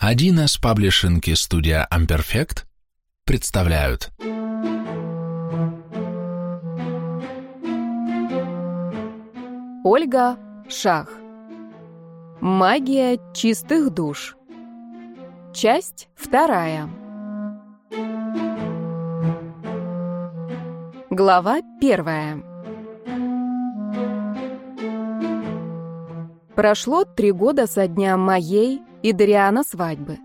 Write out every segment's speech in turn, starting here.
1С паблишинг и студия Amperfect представляют. Ольга Шах. Магия чистых душ. Часть 2. Глава 1. Прошло 3 года со дня моей и Дариана свадьбы.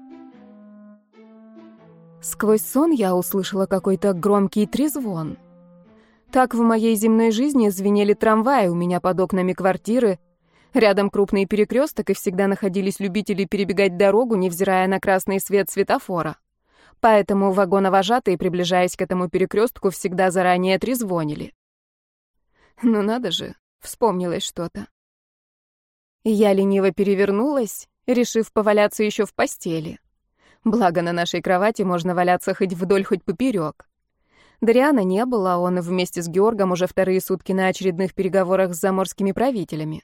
Сквозь сон я услышала какой-то громкий трезвон. Так в моей земной жизни звенели трамваи у меня под окнами квартиры. Рядом крупный перекресток, и всегда находились любители перебегать дорогу, невзирая на красный свет светофора. Поэтому вагоновожатые, приближаясь к этому перекрестку, всегда заранее трезвонили. Ну надо же, вспомнилось что-то. Я лениво перевернулась, решив поваляться еще в постели. Благо, на нашей кровати можно валяться хоть вдоль, хоть поперек. Дариана не было, он вместе с Георгом уже 2 сутки на очередных переговорах с заморскими правителями.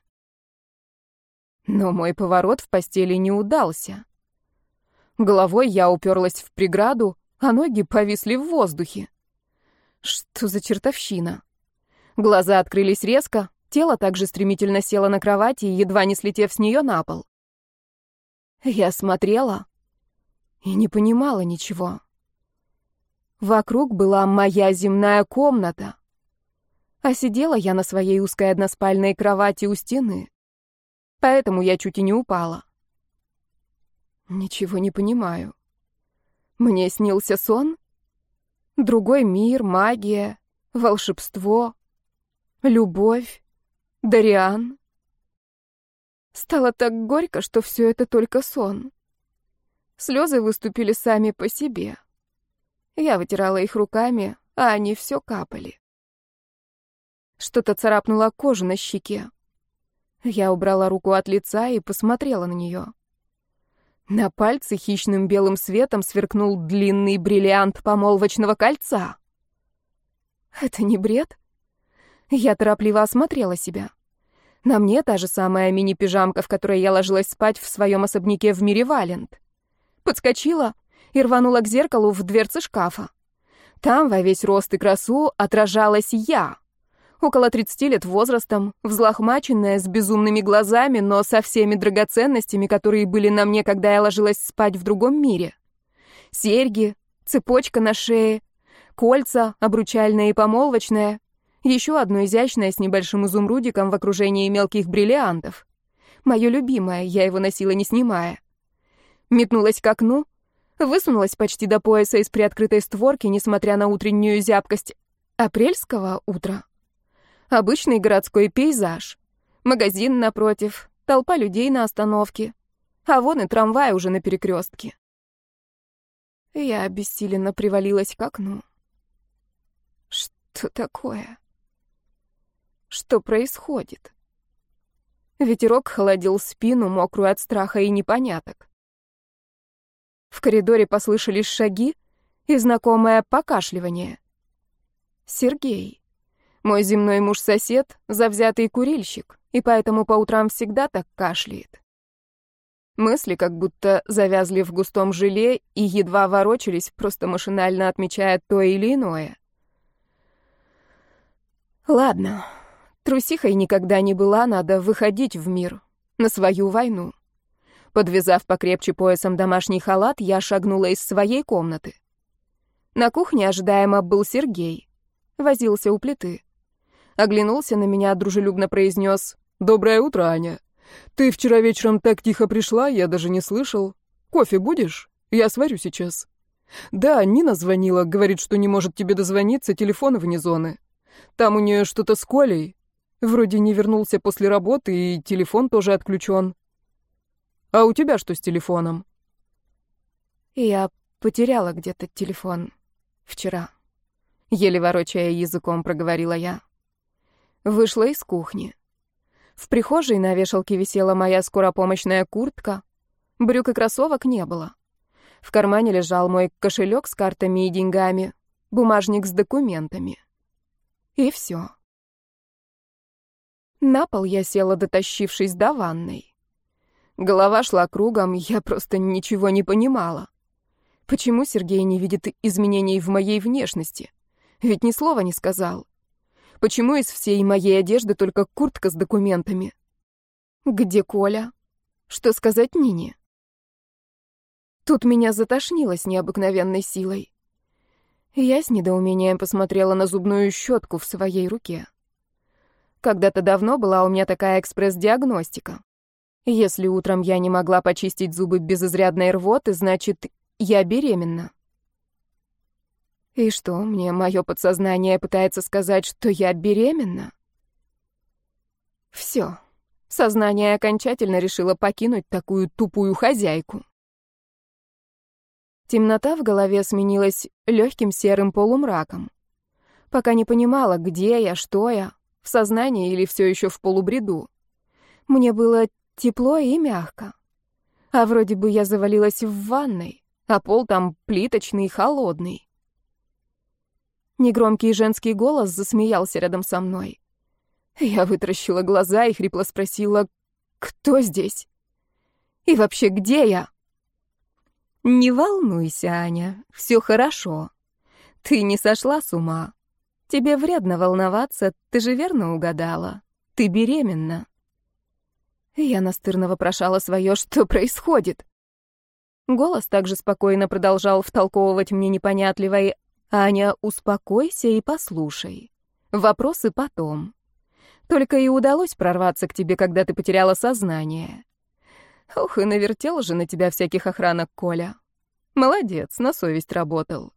Но мой поворот в постели не удался. Головой я уперлась в преграду, а ноги повисли в воздухе. Что за чертовщина? Глаза открылись резко, тело также стремительно село на кровати, едва не слетев с нее на пол. Я смотрела и не понимала ничего. Вокруг была моя земная комната, а сидела я на своей узкой односпальной кровати у стены, поэтому я чуть и не упала. Ничего не понимаю. Мне снился сон? Другой мир, магия, волшебство, любовь, Дариан. Стало так горько, что все это только сон. Слезы выступили сами по себе. Я вытирала их руками, а они все капали. Что-то царапнуло кожу на щеке. Я убрала руку от лица и посмотрела на нее. На пальце хищным белым светом сверкнул длинный бриллиант помолвочного кольца. Это не бред? Я торопливо осмотрела себя. На мне та же самая мини-пижамка, в которой я ложилась спать в своем особняке в мире Валент. Подскочила и рванула к зеркалу в дверце шкафа. Там во весь рост и красу отражалась я. Около 30 лет возрастом, взлохмаченная, с безумными глазами, но со всеми драгоценностями, которые были на мне, когда я ложилась спать в другом мире. Серьги, цепочка на шее, кольца, обручальное и помолвочное, еще одно изящное с небольшим изумрудиком в окружении мелких бриллиантов. Мое любимое, я его носила не снимая. Метнулась к окну, высунулась почти до пояса из приоткрытой створки, несмотря на утреннюю зябкость апрельского утра. Обычный городской пейзаж. Магазин напротив, толпа людей на остановке, а вон и трамвай уже на перекрестке. Я обессиленно привалилась к окну. Что такое? Что происходит? Ветерок холодил спину, мокрую от страха и непоняток. В коридоре послышались шаги и знакомое покашливание. Сергей. Мой земной муж-сосед, завзятый курильщик, и поэтому по утрам всегда так кашляет. Мысли как будто завязли в густом желе и едва ворочались, просто машинально отмечая то или иное. Ладно, трусихой никогда не была, надо выходить в мир, на свою войну. Подвязав покрепче поясом домашний халат, я шагнула из своей комнаты. На кухне ожидаемо был Сергей. Возился у плиты. Оглянулся на меня, дружелюбно произнес: «Доброе утро, Аня. Ты вчера вечером так тихо пришла, я даже не слышал. Кофе будешь? Я сварю сейчас». «Да, Нина звонила, говорит, что не может тебе дозвониться, телефон вне зоны. Там у нее что-то с Колей. Вроде не вернулся после работы, и телефон тоже отключен. А у тебя что с телефоном?» Я потеряла где-то телефон вчера. Еле ворочая языком, проговорила я. Вышла из кухни. В прихожей на вешалке висела моя скоропомощная куртка. Брюк и кроссовок не было. В кармане лежал мой кошелек с картами и деньгами, бумажник с документами. И все. На пол я села, дотащившись до ванной. Голова шла кругом, я просто ничего не понимала. Почему Сергей не видит изменений в моей внешности? Ведь ни слова не сказал. Почему из всей моей одежды только куртка с документами? Где Коля? Что сказать Нине? Тут меня затошнило с необыкновенной силой. Я с недоумением посмотрела на зубную щетку в своей руке. Когда-то давно была у меня такая экспресс-диагностика. Если утром я не могла почистить зубы без изрядной рвоты, значит, я беременна. И что, мне мое подсознание пытается сказать, что я беременна? Все. Сознание окончательно решило покинуть такую тупую хозяйку. Темнота в голове сменилась легким серым полумраком. Пока не понимала, где я, что я, в сознании или все еще в полубреду. Мне было тепло и мягко. А вроде бы я завалилась в ванной, а пол там плиточный, холодный. Негромкий женский голос засмеялся рядом со мной. Я вытаращила глаза и хрипло спросила: «Кто здесь? И вообще, где я?» «Не волнуйся, Аня, все хорошо. Ты не сошла с ума. Тебе вредно волноваться, ты же верно угадала. Ты беременна». Я настырно вопрошала свое, что происходит. Голос также спокойно продолжал втолковывать мне непонятливое: «Аня, успокойся и послушай. Вопросы потом. Только и удалось прорваться к тебе, когда ты потеряла сознание. Ух, и навертел же на тебя всяких охранок Коля. Молодец, на совесть работал.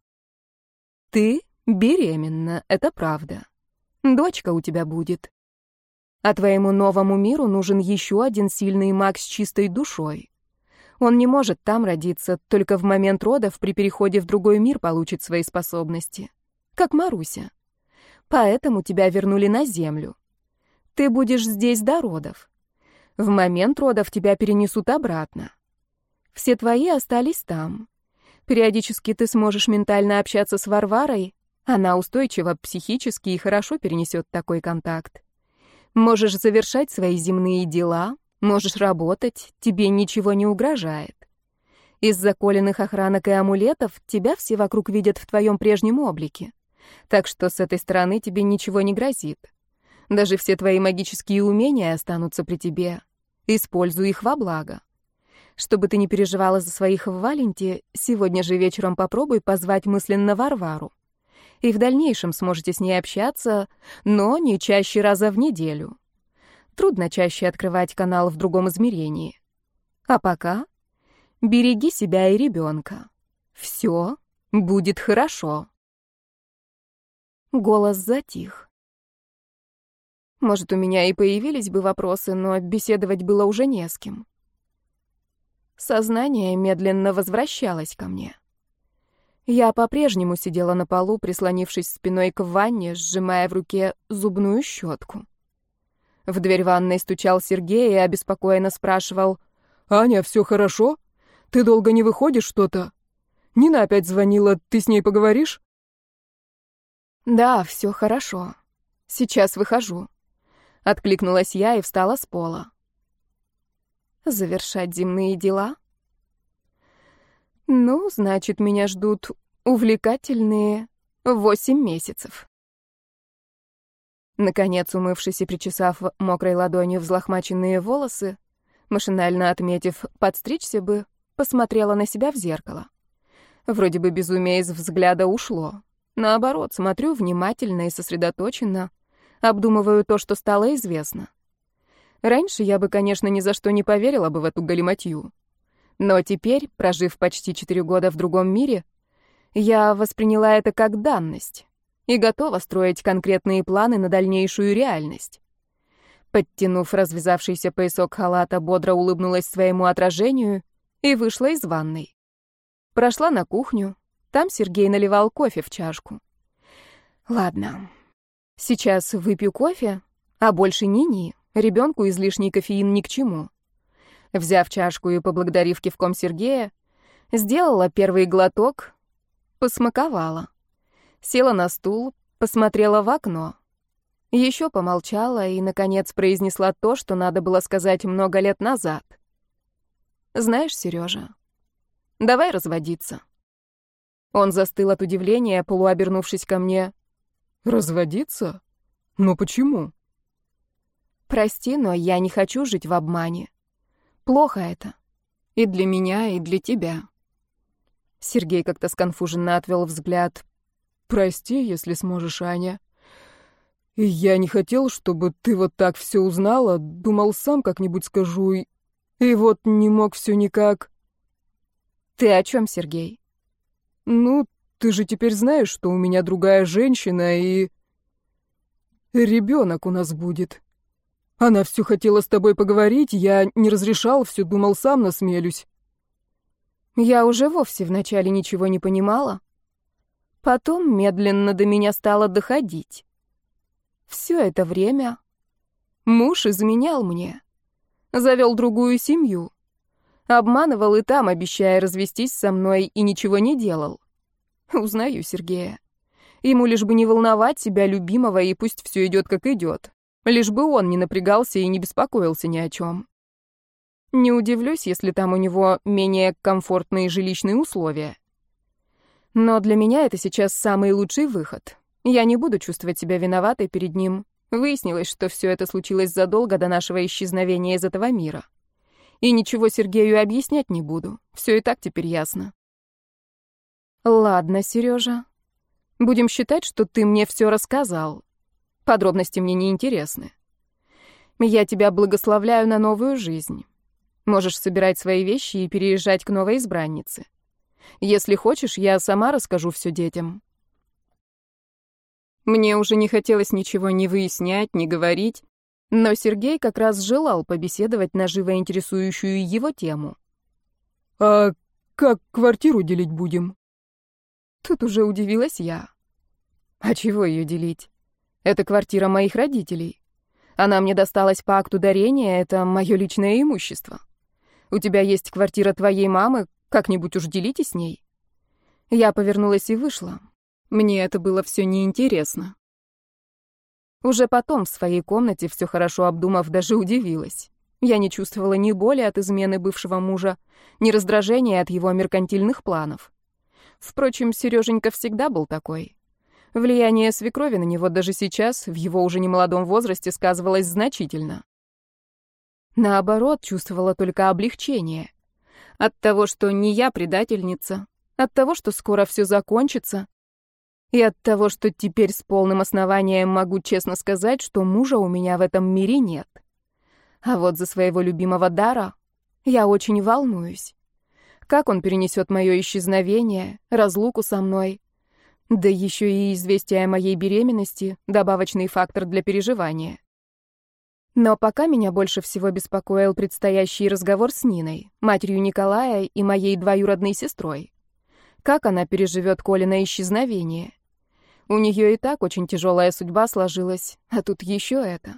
Ты беременна, это правда. Дочка у тебя будет. А твоему новому миру нужен еще один сильный маг с чистой душой. Он не может там родиться, только в момент родов при переходе в другой мир получит свои способности. Как Маруся. Поэтому тебя вернули на Землю. Ты будешь здесь до родов. В момент родов тебя перенесут обратно. Все твои остались там. Периодически ты сможешь ментально общаться с Варварой. Она устойчива психически и хорошо перенесет такой контакт. Можешь завершать свои земные дела, можешь работать, тебе ничего не угрожает. Из-за Колиных охранок и амулетов тебя все вокруг видят в твоем прежнем облике. Так что с этой стороны тебе ничего не грозит. Даже все твои магические умения останутся при тебе. Используй их во благо. Чтобы ты не переживала за своих в Валенте, сегодня же вечером попробуй позвать мысленно Варвару. И в дальнейшем сможете с ней общаться, но не чаще раза в неделю. Трудно чаще открывать канал в другом измерении. А пока береги себя и ребенка. Все будет хорошо. Голос затих. Может, у меня и появились бы вопросы, но беседовать было уже не с кем. Сознание медленно возвращалось ко мне. Я по-прежнему сидела на полу, прислонившись спиной к ванне, сжимая в руке зубную щетку. В дверь ванной стучал Сергей и обеспокоенно спрашивал: «Аня, все хорошо? Ты долго не выходишь что-то? Нина опять звонила, ты с ней поговоришь?» «Да, все хорошо. Сейчас выхожу», — откликнулась я и встала с пола. Завершать земные дела? Ну, значит, меня ждут увлекательные 8 месяцев. Наконец, умывшись и причесав мокрой ладонью взлохмаченные волосы, машинально отметив «подстричься бы», посмотрела на себя в зеркало. Вроде бы безумие из взгляда ушло. Наоборот, смотрю внимательно и сосредоточенно, обдумываю то, что стало известно. Раньше я бы, конечно, ни за что не поверила бы в эту галиматью. Но теперь, прожив почти 4 года в другом мире, я восприняла это как данность и готова строить конкретные планы на дальнейшую реальность. Подтянув развязавшийся поясок халата, бодро улыбнулась своему отражению и вышла из ванной. Прошла на кухню, там Сергей наливал кофе в чашку. Ладно, сейчас выпью кофе, а больше ни-ни. Ребенку излишний кофеин ни к чему. Взяв чашку и поблагодарив кивком Сергея, сделала первый глоток, посмаковала. Села на стул, посмотрела в окно. Еще помолчала и, наконец, произнесла то, что надо было сказать много лет назад. Знаешь, Сережа, давай разводиться». Он застыл от удивления, полуобернувшись ко мне. «Разводиться? Но почему?» «Прости, но я не хочу жить в обмане. Плохо это. И для меня, и для тебя». Сергей как-то сконфуженно отвел взгляд. «Прости, если сможешь, Аня. И я не хотел, чтобы ты вот так все узнала, думал, сам как-нибудь скажу, и вот не мог все никак». «Ты о чем, Сергей?» «Ну, ты же теперь знаешь, что у меня другая женщина, и ребенок у нас будет. Она все хотела с тобой поговорить, я не разрешал, все думал, сам насмелюсь». Я уже вовсе вначале ничего не понимала. Потом медленно до меня стало доходить. Все это время муж изменял мне, завел другую семью, обманывал и там, обещая развестись со мной, и ничего не делал. Узнаю Сергея. Ему лишь бы не волновать себя любимого, и пусть все идет как идет. Лишь бы он не напрягался и не беспокоился ни о чем. Не удивлюсь, если там у него менее комфортные жилищные условия. Но для меня это сейчас самый лучший выход. Я не буду чувствовать себя виноватой перед ним. Выяснилось, что все это случилось задолго до нашего исчезновения из этого мира. И ничего Сергею объяснять не буду. Все и так теперь ясно. Ладно, Сережа. Будем считать, что ты мне все рассказал. Подробности мне не интересны. Я тебя благословляю на новую жизнь. Можешь собирать свои вещи и переезжать к новой избраннице. Если хочешь, я сама расскажу все детям». Мне уже не хотелось ничего ни выяснять, ни говорить, но Сергей как раз желал побеседовать на живо интересующую его тему. «А как квартиру делить будем?» Тут уже удивилась я. А чего ее делить? Это квартира моих родителей. Она мне досталась по акту дарения, это мое личное имущество. У тебя есть квартира твоей мамы, как-нибудь уж делите с ней. Я повернулась и вышла. Мне это было все неинтересно. Уже потом в своей комнате, все хорошо обдумав, даже удивилась. Я не чувствовала ни боли от измены бывшего мужа, ни раздражения от его меркантильных планов. Впрочем, Сереженька всегда был такой. Влияние свекрови на него даже сейчас, в его уже немолодом возрасте, сказывалось значительно. Наоборот, чувствовала только облегчение. От того, что не я предательница, от того, что скоро все закончится, и от того, что теперь с полным основанием могу честно сказать, что мужа у меня в этом мире нет. А вот за своего любимого Дара я очень волнуюсь. Как он перенесет мое исчезновение, разлуку со мной, да еще и известие о моей беременности, добавочный фактор для переживания. Но пока меня больше всего беспокоил предстоящий разговор с Ниной, матерью Николая и моей двоюродной сестрой. Как она переживет Колина исчезновение? У нее и так очень тяжелая судьба сложилась, а тут еще это.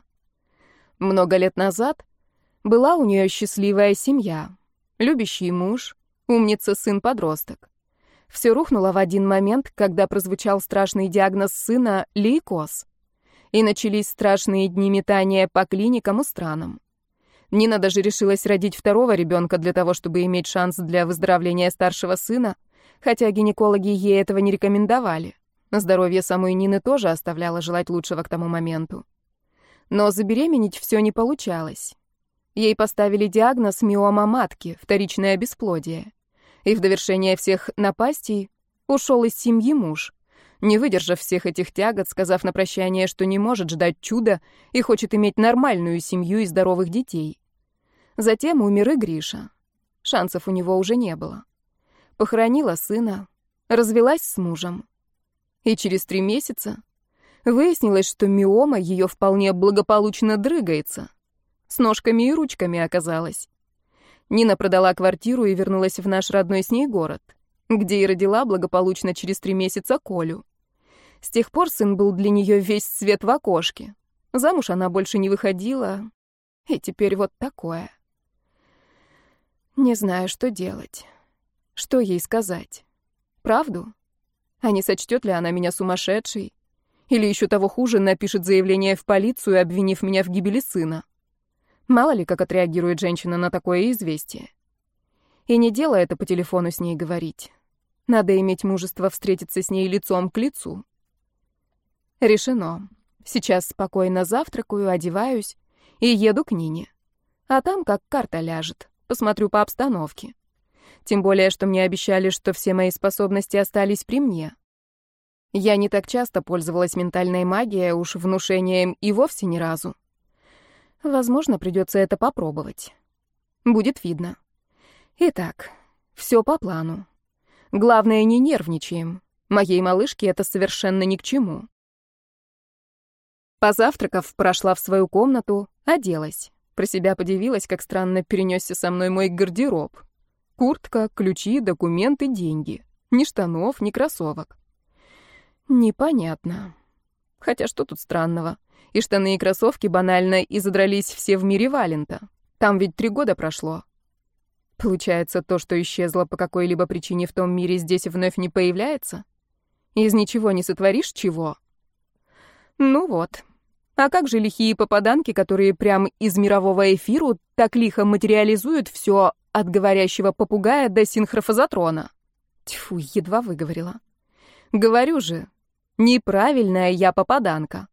Много лет назад была у нее счастливая семья, любящий муж, умница сын-подросток. Все рухнуло в один момент, когда прозвучал страшный диагноз сына — лейкоз. И начались страшные дни метания по клиникам и странам. Нина даже решилась родить второго ребенка для того, чтобы иметь шанс для выздоровления старшего сына, хотя гинекологи ей этого не рекомендовали. Здоровье самой Нины тоже оставляло желать лучшего к тому моменту. Но забеременеть все не получалось. Ей поставили диагноз миома матки, вторичное бесплодие. И в довершение всех напастей ушел из семьи муж, не выдержав всех этих тягот, сказав на прощание, что не может ждать чуда и хочет иметь нормальную семью и здоровых детей. Затем умер и Гриша. Шансов у него уже не было. Похоронила сына, развелась с мужем. И через 3 месяца выяснилось, что миома ее вполне благополучно дрыгается. С ножками и ручками оказалась. Нина продала квартиру и вернулась в наш родной с ней город, где и родила благополучно через 3 месяца Колю. С тех пор сын был для нее весь свет в окошке. Замуж она больше не выходила, и теперь вот такое. Не знаю, что делать. Что ей сказать? Правду? А не сочтет ли она меня сумасшедшей? Или еще того хуже, напишет заявление в полицию, обвинив меня в гибели сына? Мало ли, как отреагирует женщина на такое известие. И не дело это по телефону с ней говорить. Надо иметь мужество встретиться с ней лицом к лицу. Решено. Сейчас спокойно завтракаю, одеваюсь и еду к Нине. А там как карта ляжет. Посмотрю по обстановке. Тем более, что мне обещали, что все мои способности остались при мне. Я не так часто пользовалась ментальной магией, а уж внушением и вовсе ни разу. Возможно, придется это попробовать. Будет видно. Итак, все по плану. Главное, не нервничаем. Моей малышке это совершенно ни к чему. Позавтракав, прошла в свою комнату, оделась. Про себя подивилась, как странно перенесся со мной мой гардероб. Куртка, ключи, документы, деньги. Ни штанов, ни кроссовок. Непонятно. Хотя что тут странного? И штаны, и кроссовки банально и задрались все в мире Валента. Там ведь 3 года прошло. Получается, то, что исчезло по какой-либо причине в том мире, здесь вновь не появляется? Из ничего не сотворишь чего? Ну вот. А как же лихие попаданки, которые прям из мирового эфиру так лихо материализуют все от говорящего попугая до синхрофазотрона? Тьфу, едва выговорила. Говорю же, неправильная я попаданка.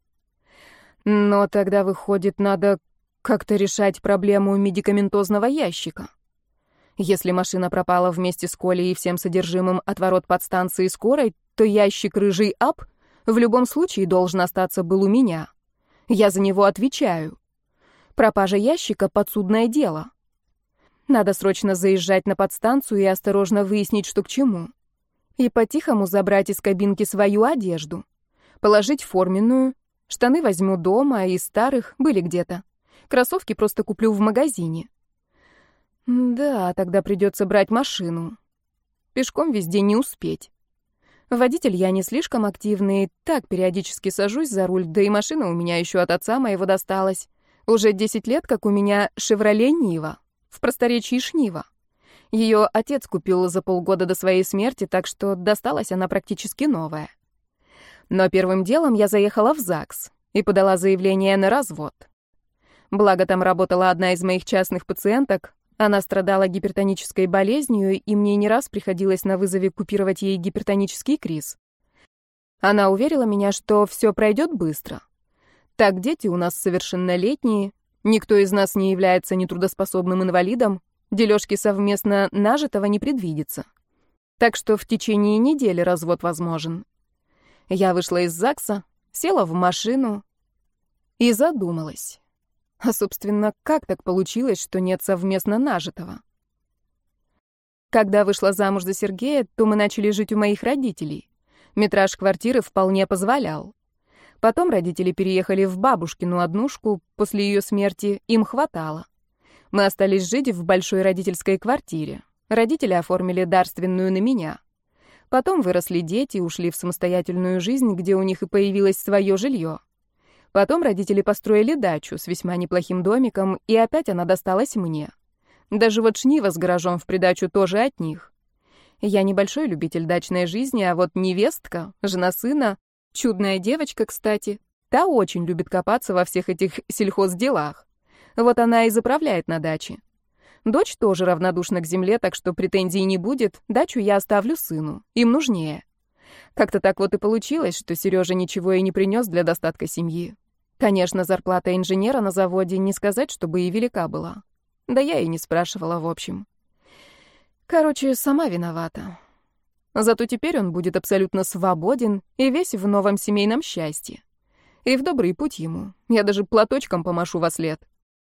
Но тогда, выходит, надо как-то решать проблему медикаментозного ящика. Если машина пропала вместе с Колей и всем содержимым от ворот подстанции скорой, то ящик рыжий ап в любом случае должен остаться был у меня. Я за него отвечаю. Пропажа ящика — подсудное дело. Надо срочно заезжать на подстанцию и осторожно выяснить, что к чему. И по-тихому забрать из кабинки свою одежду. Положить форменную. Штаны возьму дома, из старых были где-то. Кроссовки просто куплю в магазине. Да, тогда придется брать машину. Пешком везде не успеть. Водитель я не слишком активный, так периодически сажусь за руль, да и машина у меня еще от отца моего досталась. Уже 10 лет, как у меня «Шевроле Нива», в просторечии Шнива. Ее отец купил за полгода до своей смерти, так что досталась она практически новая. Но первым делом я заехала в ЗАГС и подала заявление на развод. Благо там работала одна из моих частных пациенток. Она страдала гипертонической болезнью, и мне не раз приходилось на вызове купировать ей гипертонический криз. Она уверила меня, что все пройдет быстро. Так дети у нас совершеннолетние, никто из нас не является нетрудоспособным инвалидом, дележки совместно нажитого не предвидится. Так что в течение недели развод возможен. Я вышла из ЗАГСа, села в машину и задумалась. А, собственно, как так получилось, что нет совместно нажитого? Когда вышла замуж за Сергея, то мы начали жить у моих родителей. Метраж квартиры вполне позволял. Потом родители переехали в бабушкину однушку, после ее смерти им хватало. Мы остались жить в большой родительской квартире. Родители оформили дарственную на меня. Потом выросли дети, ушли в самостоятельную жизнь, где у них и появилось свое жилье. Потом родители построили дачу с весьма неплохим домиком, и опять она досталась мне. Даже вот Шнива с гаражом в придачу тоже от них. Я небольшой любитель дачной жизни, а вот невестка, жена сына, чудная девочка, кстати, та очень любит копаться во всех этих сельхозделах. Вот она и заправляет на даче. Дочь тоже равнодушна к земле, так что претензий не будет, дачу я оставлю сыну, им нужнее. Как-то так вот и получилось, что Сережа ничего и не принес для достатка семьи. Конечно, зарплата инженера на заводе не сказать, чтобы и велика была. Да я и не спрашивала, в общем. Короче, сама виновата. Зато теперь он будет абсолютно свободен и весь в новом семейном счастье. И в добрый путь ему. Я даже платочком помашу вослед.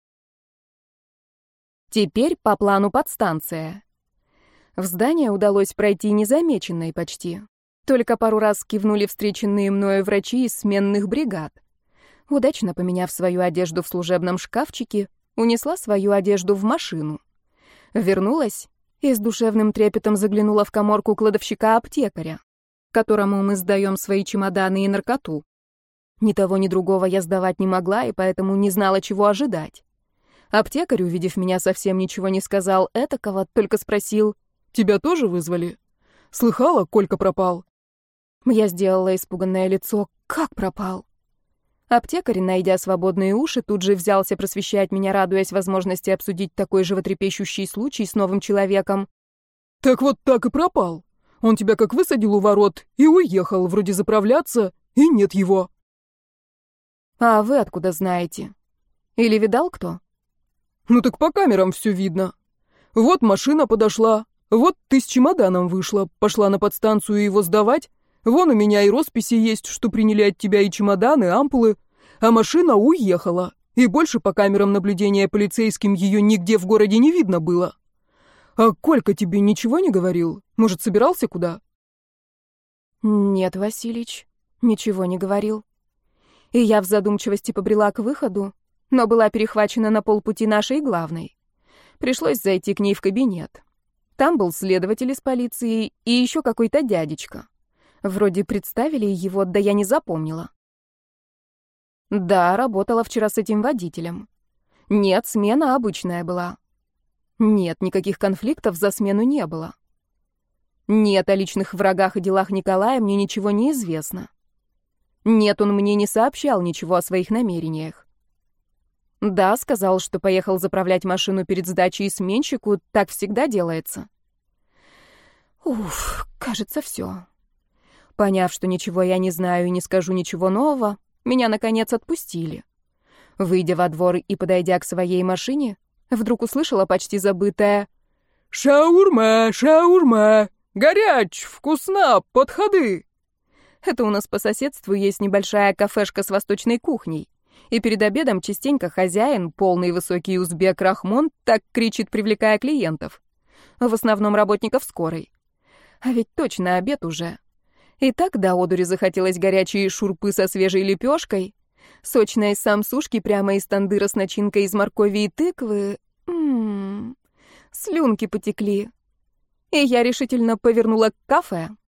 Теперь по плану подстанция. В здание удалось пройти незамеченной почти. Только пару раз кивнули встреченные мною врачи из сменных бригад. Удачно поменяв свою одежду в служебном шкафчике, унесла свою одежду в машину. Вернулась и с душевным трепетом заглянула в каморку кладовщика-аптекаря, которому мы сдаем свои чемоданы и наркоту. Ни того, ни другого я сдавать не могла, и поэтому не знала, чего ожидать. Аптекарь, увидев меня, совсем ничего не сказал этакого, только спросил: «Тебя тоже вызвали? Слыхала, Колька пропал?» Я сделала испуганное лицо. «Как пропал?» Аптекарь, найдя свободные уши, тут же взялся просвещать меня, радуясь возможности обсудить такой животрепещущий случай с новым человеком. Так вот так и пропал. Он тебя как высадил у ворот и уехал, вроде заправляться, и нет его. А вы откуда знаете? Или видал кто? Ну так по камерам все видно. Вот машина подошла, вот ты с чемоданом вышла, пошла на подстанцию его сдавать. Вон у меня и росписи есть, что приняли от тебя и чемоданы, и ампулы, а машина уехала, и больше по камерам наблюдения полицейским ее нигде в городе не видно было. А Колька тебе ничего не говорил? Может, собирался куда? Нет, Василич, ничего не говорил. И я в задумчивости побрела к выходу, но была перехвачена на полпути нашей главной. Пришлось зайти к ней в кабинет. Там был следователь из полиции и еще какой-то дядечка. Вроде представили его, да я не запомнила. Да, работала вчера с этим водителем. Нет, смена обычная была. Нет, никаких конфликтов за смену не было. Нет, о личных врагах и делах Николая мне ничего не известно. Нет, он мне не сообщал ничего о своих намерениях. Да, сказал, что поехал заправлять машину перед сдачей сменщику, так всегда делается. Уф, кажется, все. Поняв, что ничего я не знаю и не скажу ничего нового, меня, наконец, отпустили. Выйдя во двор и подойдя к своей машине, вдруг услышала почти забытое «Шаурма, шаурма! Горяч, вкусно, подходы!» Это у нас по соседству есть небольшая кафешка с восточной кухней, и перед обедом частенько хозяин, полный высокий узбек Рахмон, так кричит, привлекая клиентов. В основном работников скорой. А ведь точно обед уже. И так до одури захотелось горячие шурпы со свежей лепешкой, сочной самсушки прямо из тандыра с начинкой из моркови и тыквы. Слюнки потекли. И я решительно повернула к кафе.